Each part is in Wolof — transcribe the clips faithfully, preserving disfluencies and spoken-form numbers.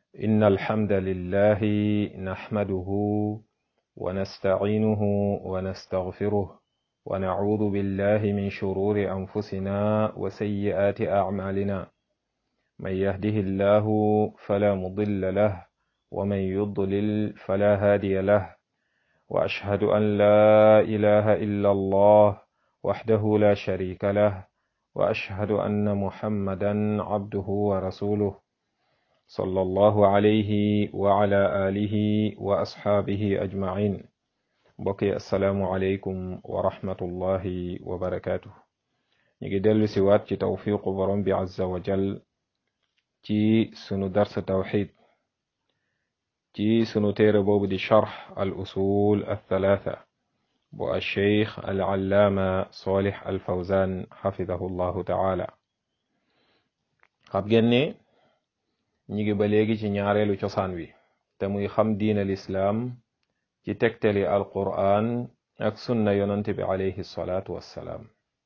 إن الحمد لله نحمده ونستعينه ونستغفره ونعوذ بالله من شرور أنفسنا وسيئات أعمالنا من يهده الله فلا مضل له ومن يضلل فلا هادي له وأشهد أن لا إله إلا الله وحده لا شريك له وأشهد أن محمدا عبده ورسوله صلى الله عليه وعلى آله وأصحابه أجمعين. بقي السلام عليكم ورحمة الله وبركاته. نيجي دلو سوات توفيق برم عز وجل ci sunu dars tawxid ci sunu téere boobu di charx al usul althalatha bu alcheikh al allaama solih al fawzan xafidahu llahu taala. xam ngeen ne ñi ngi ba léegi ci ñaareelu cosaan wi te muy xam diin al islaam ci tegtali al qur'an ak sunna yonante bi alayhi salaatu wassalaam.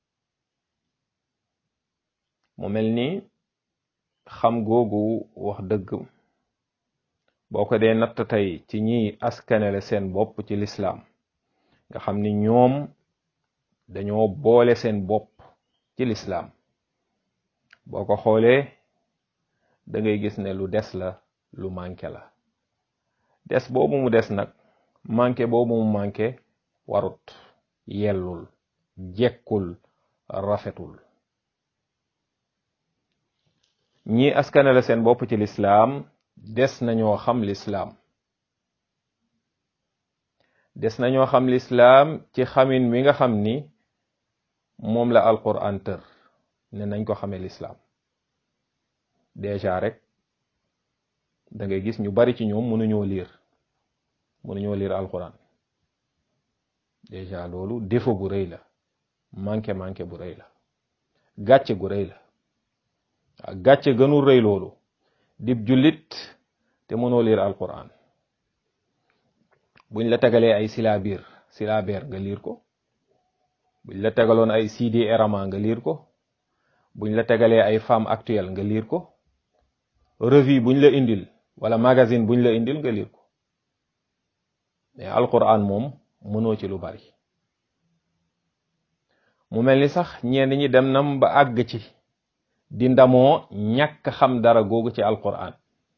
mu mel ni xam googu wax dëgg boo ko dee natt tey ci ñiy askanele seen bopp ci lislaam nga xam ni ñoom dañoo boole seen bopp ci lislaam, boo ko xoolee da ngay gis ne lu des la, lu manqué la. des boobu mu des nag, manqué boobu mu manqué warut, yellul, jekkul, rafetul. ñi askanale seen bopp ci lislaam des nañoo xam lislaam des nañoo xam lislaam ci xamin wi nga xam ni moom la alquran tër ne nañ ko xamee lislaam. déjà rek da ngay gis ñu bari ci ñoom mënuñoo liir mënuñoo liir alquran. déjà loolu défaut bu rëy la, manqué manqué bu rëy la, gàcce gu rëy la. gàcce gënul rëy loolu dib jullit te mënoo liir alquran. buñ la tegalee ay silaabir silaabeer nga liir ko, buñ la tegaloon ay Sidi Erama nga liir ko, buñ la tegalee ay femme actuelle nga liir ko, revue buñ la indil wala magazine buñ la indil nga liir ko. mais alquran moom mënoo ci lu bari. mu mel ni sax ñenn ñi dem nam ba àgg ci di ndamoo ñàkk xam dara googu ci alquran,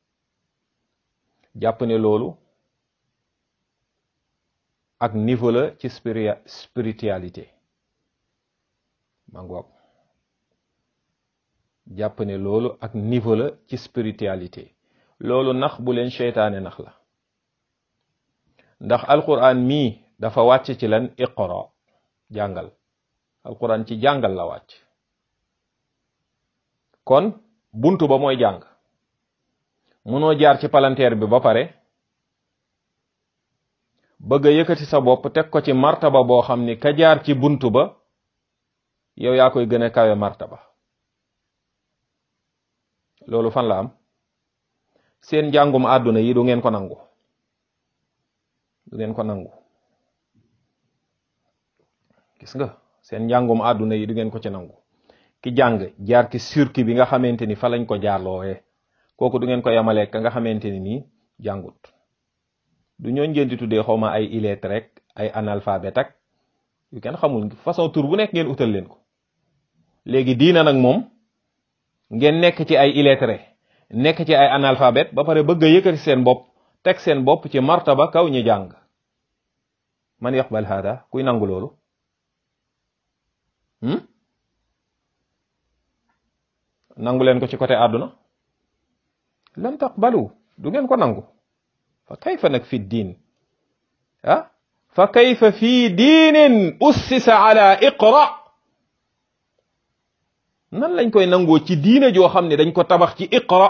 jàpp ne loolu ak niveau la ci spiritualité. ma ngoog jàpp ne loolu ak niveau la ci spiritualité. loolu nax bu leen seytaane nax la, ndax alquran mii dafa wàcc ci lan? iqra, jàngal. alquran ci jàngal la wàcc. kon buntu ba mooy jàng. mënoo jaar ci palanteer bi ba pare bëgg a yëkkati sa bopp teg ko ci martaba boo xam ni ka jaar ci buntu ba yow yaa koy gën a kawe martaba. loolu fan la am? seen njàngum àdduna yi du ngeen ko nangu du ngeen ko nangu gis nga seen njàngum àdduna yi du ngeen ko ci nangu. ki jàng jaar ci circuit bi nga xamante ni fa lañ ko jaarloowe kooku du ngeen ko yamalee ka nga xamante ni nii jàngut. du ñoo ngeen di tuddee xawma ay illettré rek ay analphabète ak yu kenn xamul façon tur bu nekk ngeen utal leen ko. léegi diina nag moom ngeen nekk ci ay illettré, nekk ci ay analphabète ba pare bëgg a yëkkati seen bopp teg seen bopp ci martaba kaw ñi jàng. man yaqbal hada? kuy nangu loolu? hmm? nangu leen ko ci côté àdduna? lan taqbalu, du ngeen ko nangu. fa kayfa nag fi diin ah fa kayfa fi diinin ussisa ala iqra. nan lañ koy nangoo ci diina joo xam ne dañ ko tabax ci iqra?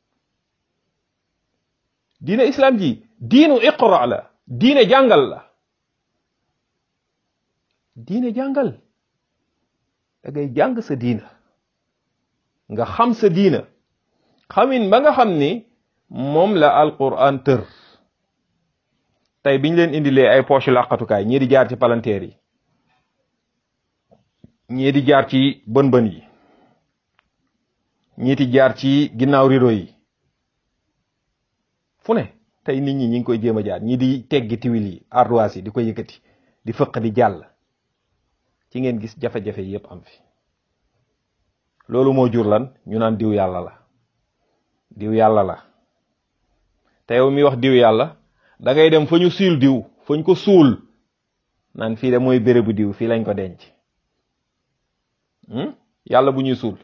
diina islam ji diinu iqra la, diine jàngal la. diine jàngal, da ngay jàng sa diina, nga xam sa diina xamin ba nga xam ni moom la alquran tër. tey biñ leen indilee ay poche làqatukaay, ñii di jaar ci palanteer yi, ñii di jaar ci bën bën yi, ñii di jaar ci ginnaaw rido yi, fu ne tey nit ñi ñi ngi koy jéem a jaar ñi di teggi tiwil yi ardoise yi di ko yëkkati di fëq di jàll ci ngeen gis jafe-jafe yépp am fi loolu moo jur lan ñu naan diw yàlla la diw yàlla la te yow mi wax diw yàlla da ngay dem fa ñu suul diw fa ñu ko suul naan fii de mooy bérébu diw fii lañ ko denc yàlla bu ñuy suul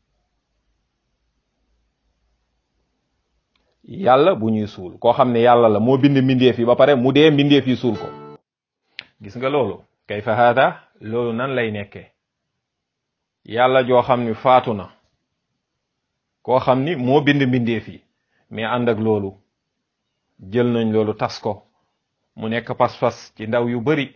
yàlla bu ñuy suul koo xam ne yàlla la moo bind mbindeef yi ba pare mu dee mbindeef yi suul ko gis nga loolu kayfa hada loolu nan lay nekkee yàlla joo xam ni faatu na koo xam ni moo bind mbindeef yi mais ànd ak loolu jël nañ loolu tas ko mu nekk pas-pas ci ndaw yu bari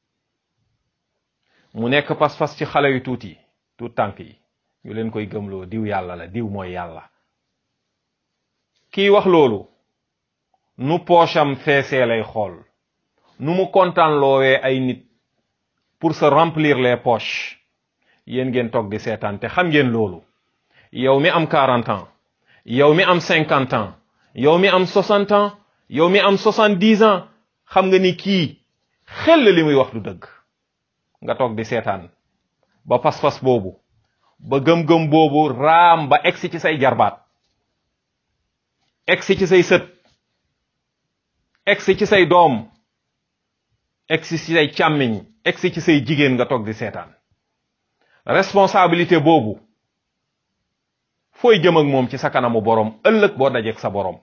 mu nekk pas-pas ci xale yu tuuti tuut tànk yi ñu leen koy gëmloo diw yàlla la diw mooy yàlla kii wax loolu nu poosam feesee lay xool nu mu kontaan loowee ay nit pour se remplir les poches yéen ngeen toog di seetaan te xam ngeen loolu yow mi am quarante ans yow mi am cinquante ans yow mi am soixante ans yow mi am soixante-dix ans xam nga ni kii xel li muy wax du dëgg nga toog di seetaan ba pas-pas boobu ba gëm-gëm boobu raam ba egsi ci say jarbaat egsi ci say sët egsi ci say doom egsi ci say càmmiñ egsi ci say jigéen nga toog di seetaan responsabilité boobu fooy jëm ak moom ci sa kanamu borom ëllëg boo dajeek sa borom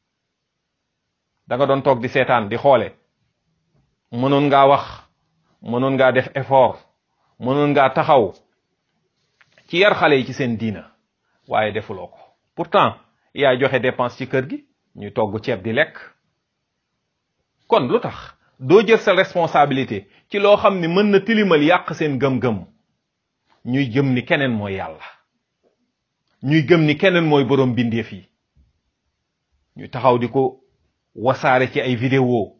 da nga doon toog di seetaan di xoole mënoon ngaa wax mënoon ngaa def effort mënoon ngaa taxaw ci yar xale yi ci seen diina waaye defuloo ko pourtant yaa joxe dépense ci kër gi ñuy togg ceeb di lekk kon lu tax doo jël sa responsabilité ci loo xam ni mën na tilimal yàq seen gëm-gëm ñuy gëm ni keneen mooy yàlla ñuy gëm ni keneen mooy borom bindeef yi ñu taxaw di ko wasaare ci ay vidéo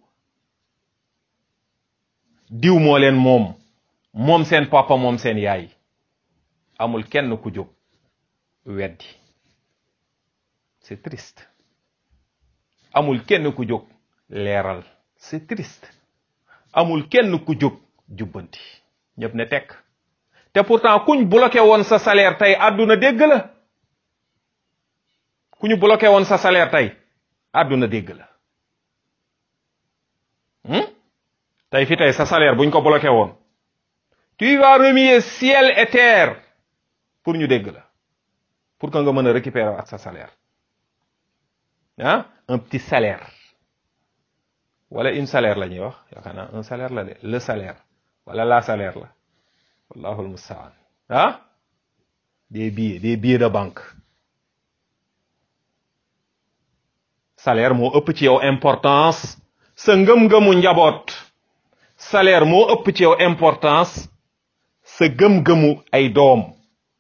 diw moo leen moom moom seen papa moom seen yaay amul kenn ku jóg weddi c'est triste amul kenn ku jóg leeral c'est triste amul kenn ku jóg jubbanti ñëpp ne tekk te pourtant kuñ bloqué woon sa salaire tey àdduna dégg la ku ñu bloqué woon sa salaire tey àdduna dégg la tey fi tey sa salaire buñ ko bloqué woon tu vas remuer ciel et terre pour ñu dégg la pour que nga mën a récupérer ak sa salaire ah un petit salaire wala une salaire la ñuy wax yaakaar naa un salaire la de le salaire wala la salaire la wallahu almustaan ah des billets des billets de banque salaire moo ëpp ci yow importance sa ngëm-ngëmu njaboot salaire moo ëpp ci yow importance sa gëm-gëmu ay doom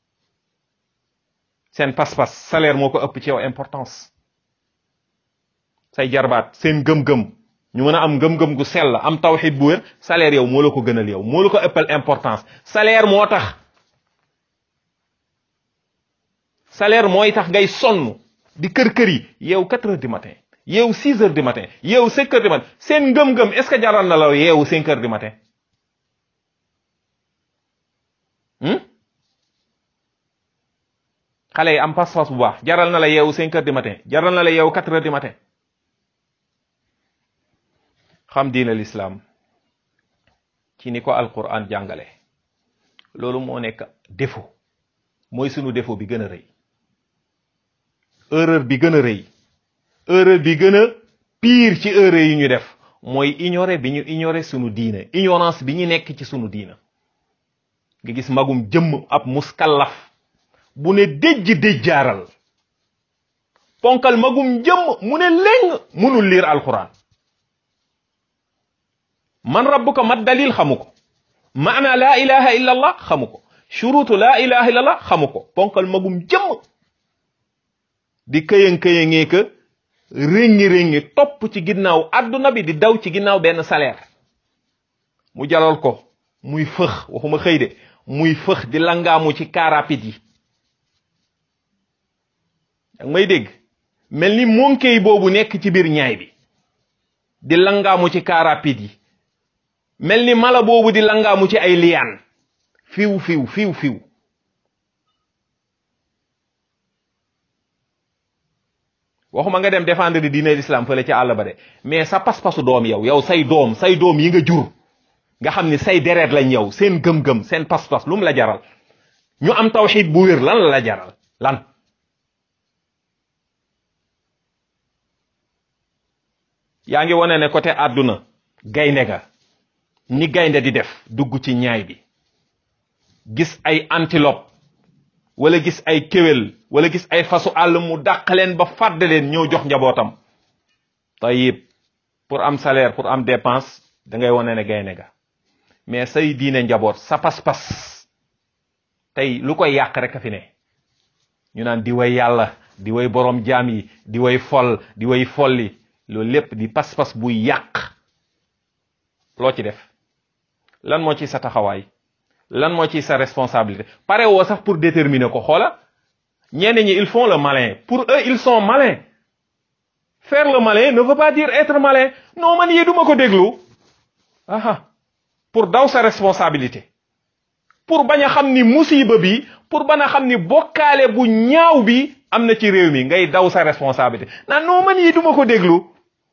seen pas-pas salaire moo ko ëpp ci yow importance say jarbaat seen gëm-gëm ñu mën a am gëm-gëm gu sell am tawxid bu wér salaire yow moo la ko gënal yow moo la ko ëppal importance salaire moo tax salaire mooy tax ngay sonn di kër-kër yi yow quatre heures du matin yow six heures du matin yow cinq heures du matin seen ngëm-ngëm est-ce que jaral na la yow cinq heures du matin xale yi am pas-pas bu baax jaral na la yow cinq heures du matin jaral na la yow quatre heures du matin xam diina l'islam ci ni ko alquran jàngale loolu moo nekk défaut mooy sunu défaut bi gën a rëy erreur bi gën a rëy erreur bi gën a pire ci erreur yi ñu def mooy ignorer bi ñu ignorer sunu diina ignorance bi ñu nekk ci sunu diina nga gis magum jëmm ab muskallaf bu ne déjj déjjaaral ponkal magum jëmm mu ne léng munul lire alquran man rabbuka mat dalil xamu ko maana laa ilaha illa allah xamu ko shurutu laa ilaha illa allah xamu ko ponkal magum jëmm di këyang-këyangee ka réngi-réngi topp ci ginnaaw adduna bi di daw ci ginnaaw benn salaire mu jalal ko muy fëx waxuma xëy de muy fëx di langaamu ci car rapide yi ak may dégg mel ni monkey boobu nekk ci biir ñaay bi di langaamu ci car rapide yi, mel ni mala boobu di langaamu ci ay liyaan, fiw fiw fiw fiw. waxuma nga dem défendre di diine l'islam fële ci àll ba de, mais sa pas-pasu doom yow yow say doom say doom yi nga jur nga xam ni say deret lañ yow, seen gëm-gëm seen pas-pas lu mu la jaral ñu am tawxiid bu wér, lan la la jaral lan? yaa ngi wane ne côté àdduna gaynde ga ni gaynde di def dugg ci ñaay bi gis ay antilope wala gis ay kéwél wala gis ay fasu àll mu dàq leen ba fàdd leen ñëw jox njabootam. tayib pour am salaire pour am dépense da ngay wane ne gaynde ga, mais say diine njaboot sa pas-pas tey lu koy yàq rek a fi ne. ñu naan di way yàlla, di way borom jaam yi, di way fol, di way folli, loolu lépp di pas-pas buy yàq. loo ci def? lan moo ci sa taxawaay? lan moo ci sa responsabilité? pare woo sax pour déterminer ko. xoola ñenn ñi ils font le malin, pour eux ils sont malins. faire le malin ne veut pas dire être malin. non man yi duma ko déglu. aha pour daw sa responsabilité, pour bañ a xam ni musiba bi, pour bañ a xam ni bokkaale bu ñaaw bi am na ci réew mi, ngay daw sa responsabilité naan non man yi duma ko déglu.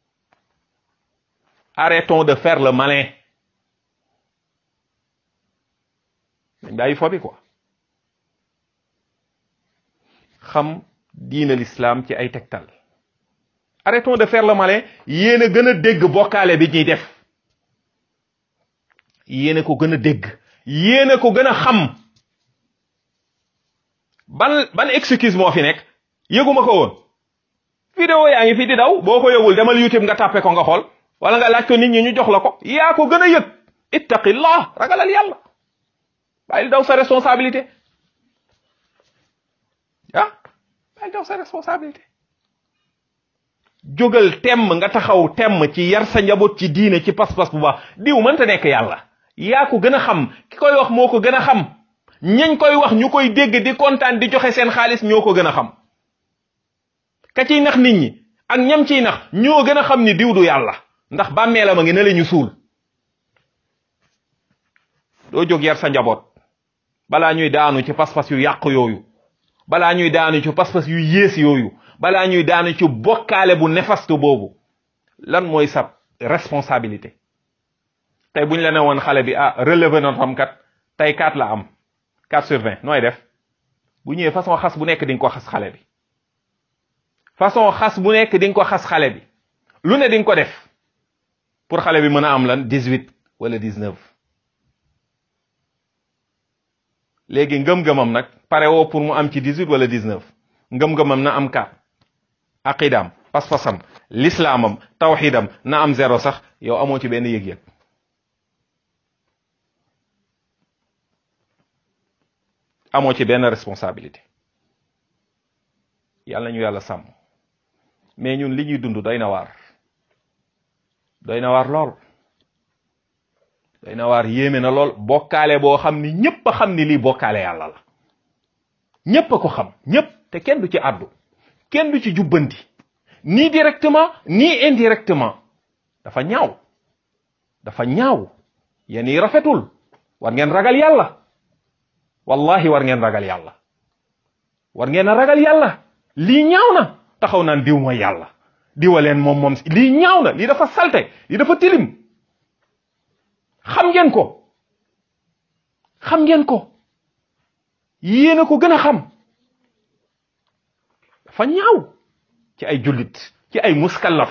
arrêtons de faire le malin. dañ bàyyi fo bi quoi. xam diine l'islam ci ay tegtal. arrêtons de faire le malin. yéen a gën a dégg bokkaale bi ñuy def, yéen a ko gën a dégg, yéen a ko gën a xam. ban ban excuse moo fi nekk? yëguma ko woon. vidéo yaa ngi fi di daw, boo ko yëgul demal YouTube nga tàppe ko nga xool, wala nga laaj ko nit ñi ñu jox la ko. yaa ko gën a yëg. ittaqillah, ragalal yàlla, bàyyil daw sa responsabilité. ah bàyyil daw sa responsabilité. jógal temm nga taxaw temm ci yar sa njaboot ci diine, ci pas-pas bu baax. diw mënta nekk yàlla, yaa ko gën a xam. ki koy wax moo ko gën a xam. ñañ koy wax ñu koy dégg di kontaan di joxe seen xaalis ñoo ko gën a xam. ka ciy nax nit ñi ak ñam ciy nax ñoo gën a xam ni diw du yàlla, ndax bàmmeelam a ngi ne la ñu suul. doo jóg yar sa njaboot balaa ñuy daanu ci pas-pas yu yàq yooyu, balaa ñuy daanu ci pas-pas yu yées yooyu, balaa ñuy daanu ci bokkaale bu néfaste boobu. lan mooy sa responsabilité? tey buñ la ne woon xale bi ah relevé na tam kat tey quatre la am, quatre sur vingt, nooy def? bu ñëwee façon xas bu nekk di nga ko xas xale bi, façon xas bu nekk di nga ko xas xale bi, lu ne di nga ko def pour xale bi mën a am lan dix-huit wala dix-neuf. léegi ngëm-ngëmam nag pare woo pour mu am ci dix-huit wala dix-neuf. ngëm-ngëmam na am quatre. aqidam, pas-pasam, lislaamam, tawxidam na am zéro sax, yow amoo ci benn yëg-yëg. amoo ci benn responsabilité. yàlla ñu yàlla sàmm. mais ñun li ñuy dund doy na waar, doy na waar lool, doy na waar, yéeme na lool. bokkaale boo xam ni ñépp a xam ni lii bokkaale yàlla la, ñépp a ko xam, ñépp, te kenn du ci àddu, kenn du ci jubbanti, ni directement ni indirectement. dafa ñaaw, dafa ñaaw, yéen yi rafetul. war ngeen ragal yàlla, wallahi war ngeen ragal yàlla, war ngeen a ragal yàlla. lii ñaaw na. taxaw naan diw mooy yàlla, diwaleen moom moom lii ñaaw na, lii dafa salte, lii dafa tilim. xam ngeen ko, xam ngeen ko, yéen a ko gën a xam. dafa ñaaw ci ay jullit, ci ay muskallaf.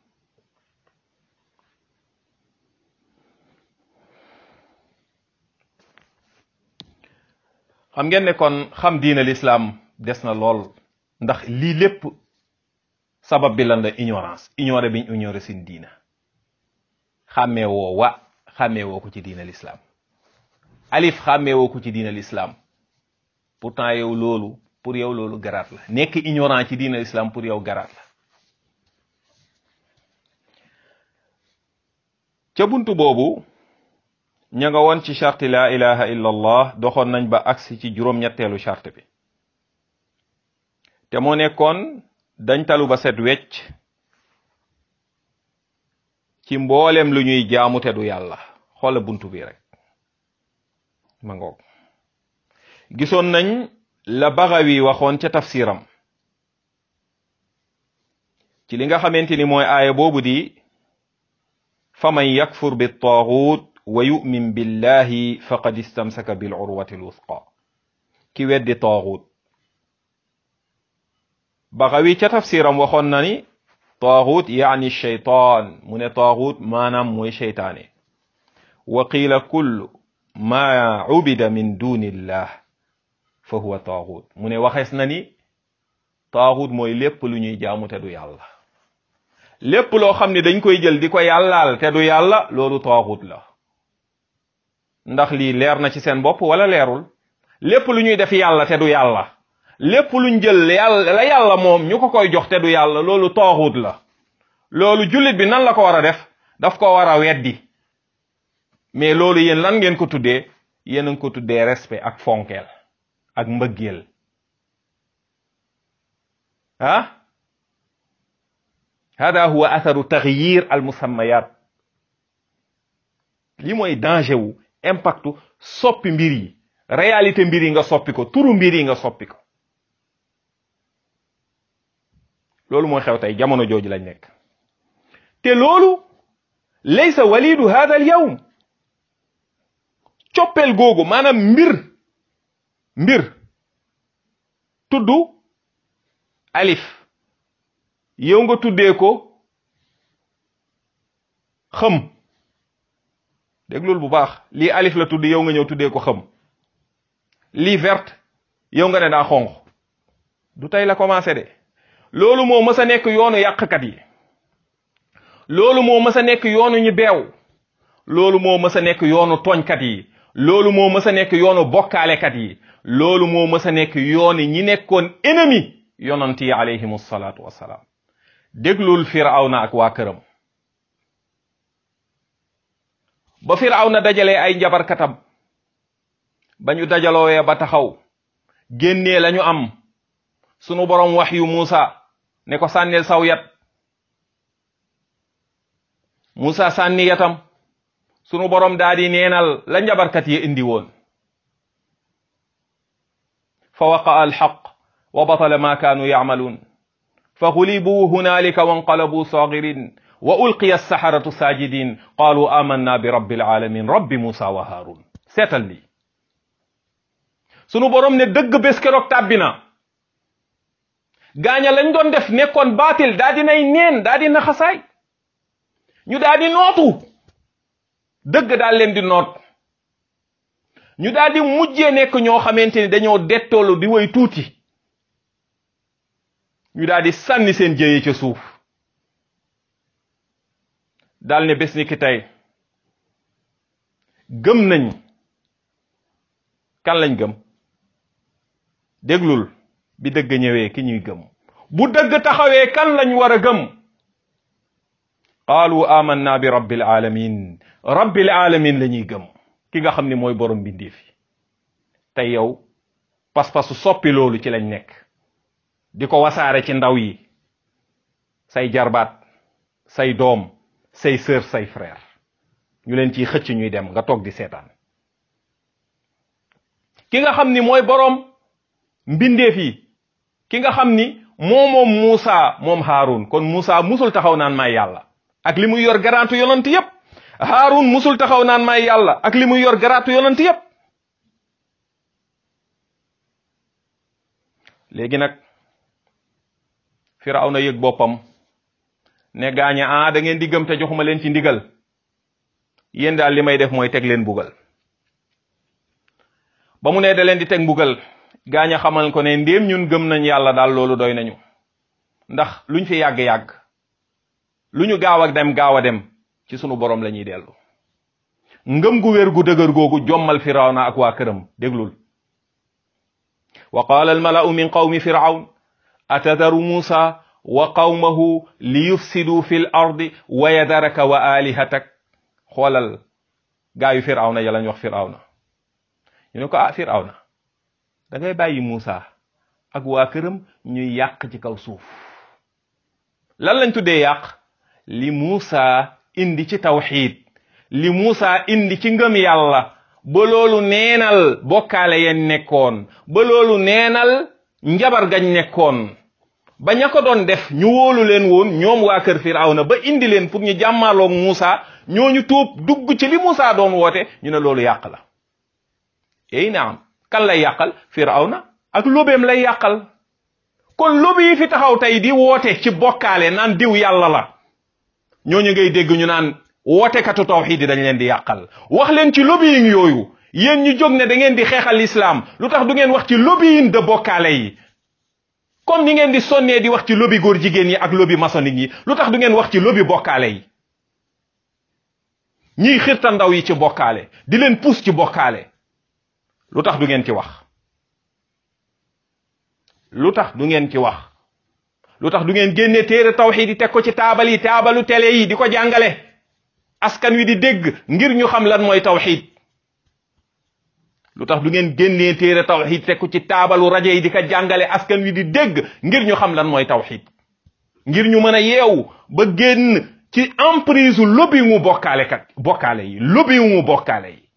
xam ngeen ne kon xam diine l'islam des na lool, ndax lii lépp sabab bi lan la? ignorance. ignoré biñ ignoré seen diina. xàmmee woo wa xàmmee woo ko ci diina l'islam. alif xàmmee woo ko ci diina l'islam. pourtant yow loolu pour yow loolu garaat la. nekk ignorant ci diina l'islam pour yow garaat la. ca buntu boobu ña nga woon ci charte la ilaha illa allah, doxoon nañ ba agsi ci juróom-ñetteelu charte bi, te moo nekkoon dañ talu ba set wecc ci mboolem lu ñuy jaamu te du yàlla. xoola buntu bi rek ma ngoog. gisoon nañ la Bagawi waxoon ca tafsiram ci li nga xamante ni mooy aaya boobu di faman yakfur bi taaxut wa yu'min billahi faqad istamsaka bil urwati al wusqa. ki weddi taaxut Bagawi ca tafsiram waxoon na ni taaxut yaani shaytaan mu ne taaxut maanaam mooy sheytaane. wa qiila kullu ma ubida min dunillah fa huwa taaxut mu ne waxees na ni taaxut mooy lépp lu ñuy jaamu te du yàlla. lépp loo xam ne dañ koy jël di ko yàllaal te du yàlla loolu taaxut la. ndax lii leer na ci seen bopp wala leerul? lépp lu ñuy def yàlla te du yàlla, lépp luñ jël yàlla la yàlla moom ñu ko koy jox te du yàlla, loolu taaxut la. loolu jullit bi nan la ko war a def? daf ko war a weddi. mais loolu yéen lan ngeen ko tuddee? yéen a ngi ko tuddee respect ak fonkeel ak mbëggeel. ah hada huwa atharu taghyir al musammayat. li mooy danger wu impactu soppi mbir yi, réalité mbir yi nga soppi ko, turu mbir yi nga soppi ko. loolu mooy xew tey jamono jooju lañ nekk. te loolu laysa walidu hada al yawm. coppeel googu maanaam mbir mbir tudd alif yow nga tuddee ko xëm. déglul bu baax, lii alif la tudd yow nga ñëw tuddee ko xëm. lii verte yow nga ne daa xonq. du tey la commencé de. loolu moo mës a nekk yoonu yàqkat yi. loolu moo mës a nekk yoonu ñi beew. loolu moo mës a nekk yoonu tooñkat yi. loolu moo mës a nekk yoonu bokkaalekat yi. loolu moo mës a nekk yooni ñi nekkoon ennemi yonant yi alayhimu salaatu wassalaam. déglul firawna ak waa këram. ba firawna dajalee ay njabarkatam ba ñu dajaloowee ba taxaw génnee lañu am, sunu borom wax yu Muusa ne ko sànnil saw yat. Muusa sànni yatam, sunu borom daa di neenal la njabarkat yi indi woon. fa waqa'a alxaq wa batala ma kaanu yacmaluun fa gulibuu hunaalika wanqalabuu saagirin wa ulqiya alsaxaratu saajidin qaalu amanna bi rabbil alamin rabbi Muusa wa Haarun. seetal li sunu borom ne dëgg bés keroog tàbbi na. gaaña lañ doon def nekkoon baatil daa dinay neen, daa di naxasaay, ñu daa di nootu. dëgg daal leen di noot. ñu daal di mujjee nekk ñoo xamante ni dañoo dettoolu di way tuuti. ñu daal di sànni seen jëye ca suuf. daal ne bés ni ki tey gëm nañ. kan lañ gëm? déglul bi dëgg ñëwee ki ñuy gëm. bu dëgg taxawee kan lañ war a gëm? qaalu amanna bi rabbil alamin. rabbil alamin la ñuy gëm, ki nga xam ne mooy borom mbindeef yi. tey yow pas-pasu soppi loolu ci lañ nekk, di ko wasaare ci ndaw yi, say jarbaat, say doom, say sœur, say frère, ñu leen ciy xëcc ñuy dem nga toog di seetaan. ki nga xam ni mooy borom mbindeef yi, ki nga xam ni moom moom Muusa moom Haarun. kon Muusa musul taxaw naan maay yàlla ak li muy yor garaatu yonant yépp. Haarun musul taxaw naan maay yàlla ak li muy yor garaatu yonant yépp. léegi nag Firawna yëg boppam ne gaaña ah da ngeen di gëm te joxuma leen ci ndigal, yéen daal li may def mooy teg leen mbugal. ba mu ne da leen di teg mbugal, gaaña xamal ko ne ndéem ñun gëm nañ yàlla daal loolu doy nañu, ndax luñ fi yàgg-yàgg, lu ñu gaaw a dem gaaw a dem ci sunu borom la ñuy dellu. ngëm gu wér gu dëgër googu jommal Firawna ak waa këram. déglul wa qaala almalau min qawmi firawn atadaru Muusa wa qawmahu li yufsidu fi l ardi wa yadaraka wa alihatak. xoolal gaayu Firawna ya lañ wax Firawna. ñu ne ko ah Firawna da ngay bàyyi Muusa ak waa këram ñuy yàq ci kaw suuf. lan lañ tuddee yàq li Muusa indi ci tawxiid li Muusa indi ci ngëm yàlla ba loolu neenal bokkaale yeen nekkoon ba loolu neenal njabar gañ nekkoon ba ña ko doon def ñu wóolu leen woon ñoom waa kër Firawna ba indi leen pour ñu jàmmaaloog Muusa ñooñu tuub dugg ci li Muusa doon woote ñu ne loolu yàq la ey naam kan lay yàqal Firawna ak lobeem lay yàqal kon lobi yi fi taxaw tey di woote ci bokkaale naan diw yàlla la ñooñu ngay dégg ñu naan wootekatu tawxiid yi dañ leen di yàqal wax leen ci lobbying yooyu yéen ñu jóg ne da ngeen di xeexal islam lu tax du ngeen wax ci lobbying de bokkaale yi comme ni ngeen di sonnee di wax ci lobby góor jigéen yi ak lobby maçonnique yi lu tax du ngeen wax ci lobby bokkaale yi ñiy xirta ndaw yi ci bokkaale di leen pousse ci bokkaale lu tax du ngeen ci wax lu tax du ngeen ci wax lu tax du ngeen génne téere tawxiid yi teg ko ci taabal yi taabalu télé yi di ko jàngale askan wi di dégg ngir ñu xam lan mooy tawxiid lu tax du ngeen génnee téere tawxiid teg ko ci taabalu rajo yi di ko jàngale askan wi di dégg ngir ñu xam lan mooy tawxiid ngir ñu mën a yeewu ba génn ci emprise lobby mu bokkaale kat bokkaale yi lobby mu bokkaale yi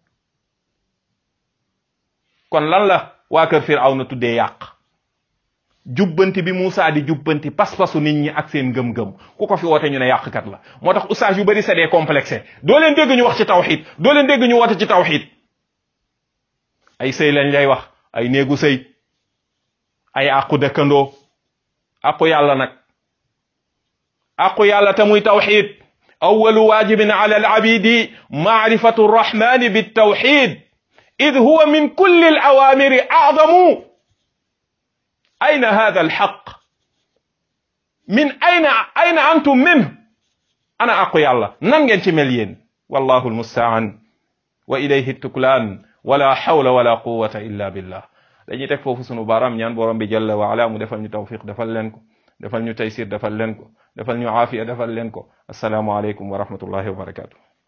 kon lan la waa kër Firawna tuddee yàq jubbanti bi Muusa di jubbanti pas-pasu nit ñi ak seen ngëm-ngëm ku ko fi woote ñu ne yàqkat la moo tax oustaz yu bari c'est des complexé doo leen dégg ñu wax ci tawxiid doo leen dégg ñu woote ci tawxiid ay sëy lañ lay wax ay néegu sëy ay àqu dëkkandoo àqu yàlla nag àqu yàlla te muy tawxiid awalu waajibin ala al abidi maarifatu rrahmani bittawxiid id huwa min kulli al awamiri a'zamu أين هذا الحق من أين أين أنتم منه أنا أقول الله ننجن تمليين والله المستعان وإليه التكلان ولا حول ولا قوة إلا بالله dañuy teg foofu sunu baaraam ñaan borom bi jalla wa ala mu defal ñu tawfiq defal leen ko defal ñu taysir defal leen ko defal ñu aafiya defal leen ko assalaamu alaykum wa rahmatullahi wa barakatuh